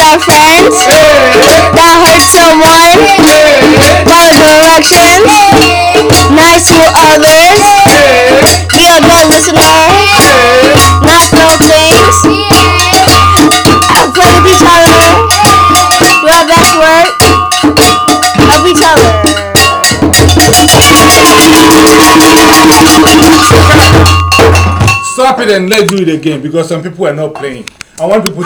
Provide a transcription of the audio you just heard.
our friends that hurt someone, follow directions, nice to others, be a good listener, not throw things, play with each other, do our best work, help each other. Stop it and let's do it again because some people are not playing. I want people to